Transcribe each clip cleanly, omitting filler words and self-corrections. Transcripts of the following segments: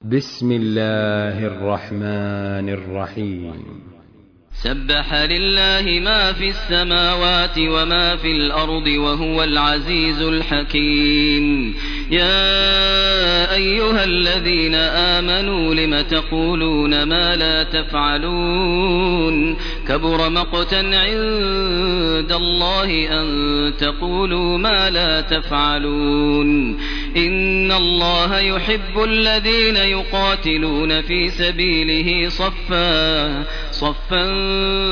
بسم الله الرحمن الرحيم. سبح لله ما في السماوات وما في الأرض وهو العزيز الحكيم. يا أيها الذين آمنوا لم تقولون ما لا تفعلون كبر مقتا عند الله أن تقولوا ما لا تفعلون. إن الله يحب الذين يقاتلون في سبيله صفا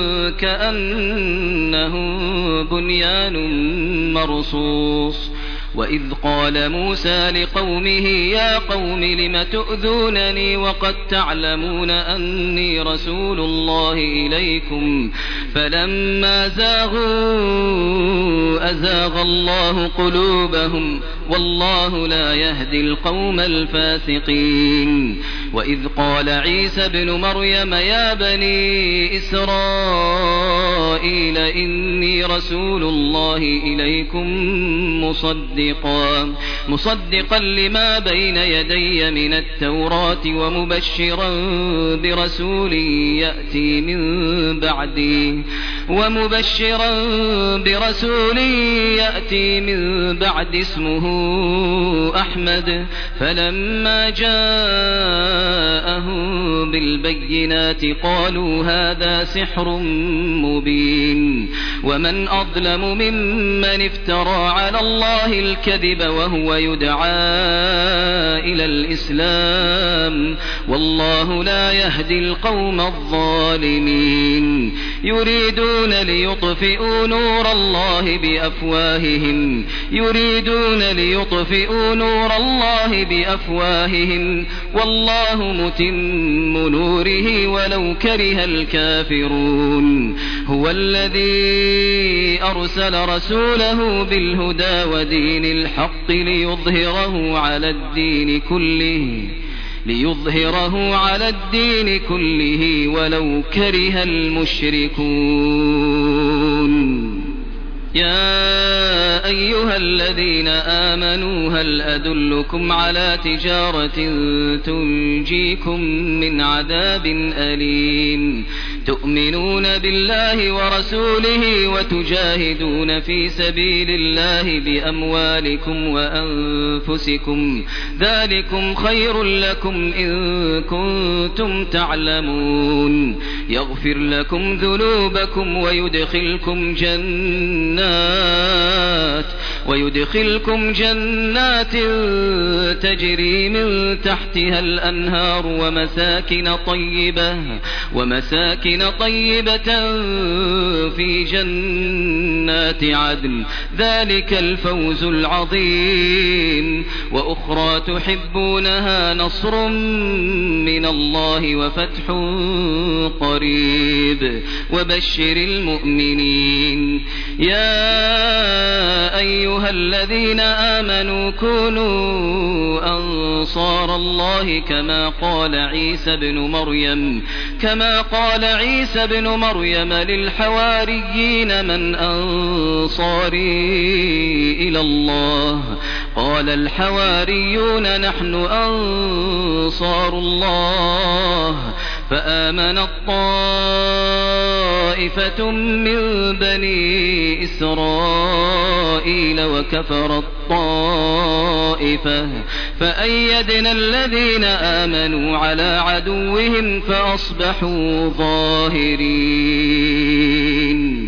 كأنهم بنيان مرصوص. وإذ قال موسى لقومه يا قوم لم تؤذونني وقد تعلمون أني رسول الله إليكم فلما زاغوا أزاغ الله قلوبهم والله لا يهدي القوم الفاسقين. وإذ قال عيسى ابن مريم يا بني إسرائيل إني رسول الله إليكم مصدقا لما بين يدي من التوراة ومبشرا برسول يأتي من بعد اسمه أحمد. فلما جاءهم بالبينات قالوا هذا سحر مبين. ومن أظلم ممن افترى على الله الكذب وهو يدعى إلى الإسلام والله لا يهدي القوم الظالمين. يريدون ليطفئوا نور الله بأفواههم والله متم نوره ولو كره الكافرون. هو الذي أرسل رسوله بالهدى ودين الحق ليظهره على الدين كله ولو كره المشركون. يا أيها الذين آمنوا هل أدلكم على تجارة تنجيكم من عذاب أليم تؤمنون بالله ورسوله وتجاهدون في سبيل الله بأموالكم وأنفسكم ذلكم خير لكم إن كنتم تعلمون. يغفر لكم ذنوبكم ويدخلكم جنات تجري من تحتها الأنهار ومساكن طيبة في جنات عدن ذلك الفوز العظيم. وأخرى تحبونها نصر من الله وفتح قريب وبشر المؤمنين. يا أيها الذين آمنوا كونوا أنصار الله كما قال عيسى بن مريم للحواريين من أنصاري إلى الله قال الحواريون نحن أنصار الله. فآمنت طائفة من بني إسرائيل وكفرت طائفة فأيدنا الذين آمنوا على عدوهم فأصبحوا ظاهرين.